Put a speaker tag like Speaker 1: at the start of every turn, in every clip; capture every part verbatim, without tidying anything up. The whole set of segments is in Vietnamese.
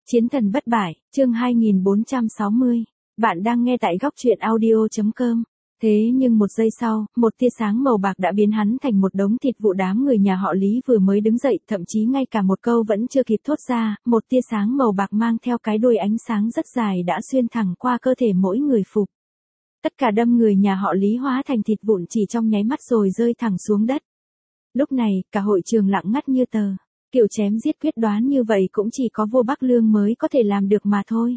Speaker 1: Chiến thần bất bại, chương hai nghìn bốn trăm sáu mươi. Bạn đang nghe tại góc truyện audio chấm com. Thế nhưng một giây sau, một tia sáng màu bạc đã biến hắn thành một đống thịt vụ. Đám người nhà họ Lý vừa mới đứng dậy, thậm chí ngay cả một câu vẫn chưa kịp thốt ra, một tia sáng màu bạc mang theo cái đuôi ánh sáng rất dài đã xuyên thẳng qua cơ thể mỗi người phục. Tất cả đâm người nhà họ Lý hóa thành thịt vụn chỉ trong nháy mắt rồi rơi thẳng xuống đất. Lúc này, cả hội trường lặng ngắt như tờ. Kiểu chém giết quyết đoán như vậy cũng chỉ có vua Bắc Lương mới có thể làm được mà thôi.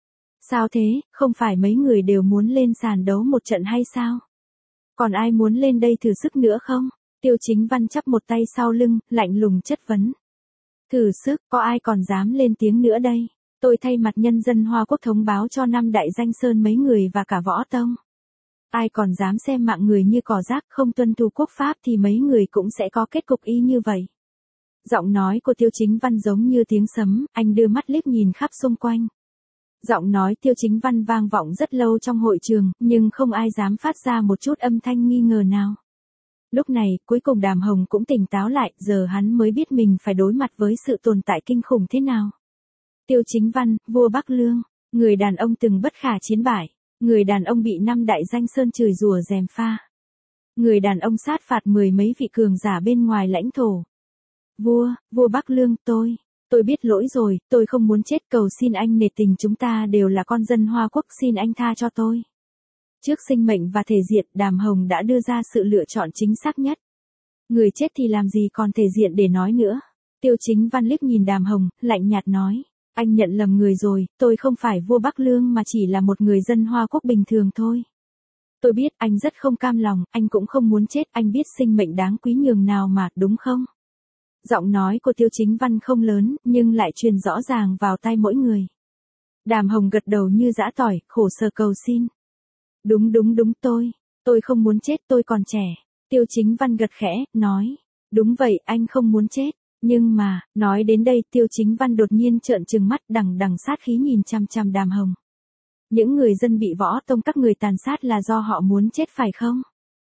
Speaker 1: Sao thế, không phải mấy người đều muốn lên sàn đấu một trận hay sao? Còn ai muốn lên đây thử sức nữa không? Tiêu Chính Văn chắp một tay sau lưng, lạnh lùng chất vấn. Thử sức, có ai còn dám lên tiếng nữa đây? Tôi thay mặt nhân dân Hoa Quốc thông báo cho năm đại danh sơn mấy người và cả võ tông. Ai còn dám xem mạng người như cỏ rác không tuân thủ quốc pháp thì mấy người cũng sẽ có kết cục y như vậy. Giọng nói của Tiêu Chính Văn giống như tiếng sấm, anh đưa mắt liếc nhìn khắp xung quanh. Giọng nói Tiêu Chính Văn vang vọng rất lâu trong hội trường, nhưng không ai dám phát ra một chút âm thanh nghi ngờ nào. Lúc này, cuối cùng Đàm Hồng cũng tỉnh táo lại, giờ hắn mới biết mình phải đối mặt với sự tồn tại kinh khủng thế nào. Tiêu Chính Văn, vua Bắc Lương, người đàn ông từng bất khả chiến bại, người đàn ông bị năm đại danh sơn chửi rủa gièm pha. Người đàn ông sát phạt mười mấy vị cường giả bên ngoài lãnh thổ. Vua, vua Bắc Lương, tôi, tôi biết lỗi rồi, tôi không muốn chết, cầu xin anh nể tình, chúng ta đều là con dân Hoa Quốc, xin anh tha cho tôi. Trước sinh mệnh và thể diện, Đàm Hồng đã đưa ra sự lựa chọn chính xác nhất. Người chết thì làm gì còn thể diện để nói nữa. Tiêu Chính Văn liếc nhìn Đàm Hồng, lạnh nhạt nói, anh nhận lầm người rồi, tôi không phải vua Bắc Lương mà chỉ là một người dân Hoa Quốc bình thường thôi. Tôi biết anh rất không cam lòng, anh cũng không muốn chết, anh biết sinh mệnh đáng quý nhường nào mà, đúng không? Giọng nói của Tiêu Chính Văn không lớn, nhưng lại truyền rõ ràng vào tai mỗi người. Đàm Hồng gật đầu như giã tỏi, khổ sở cầu xin. Đúng đúng đúng tôi, tôi không muốn chết, tôi còn trẻ. Tiêu Chính Văn gật khẽ, nói. Đúng vậy, anh không muốn chết. Nhưng mà, nói đến đây Tiêu Chính Văn đột nhiên trợn trừng mắt đằng đằng sát khí nhìn chằm chằm Đàm Hồng. Những người dân bị võ tông các người tàn sát là do họ muốn chết phải không?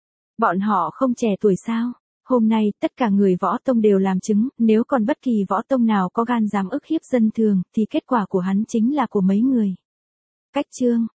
Speaker 1: Bọn họ không trẻ tuổi sao? Hôm nay, tất cả người võ tông đều làm chứng, nếu còn bất kỳ võ tông nào có gan dám ức hiếp dân thường, thì kết quả của hắn chính là của mấy người. Cách chương.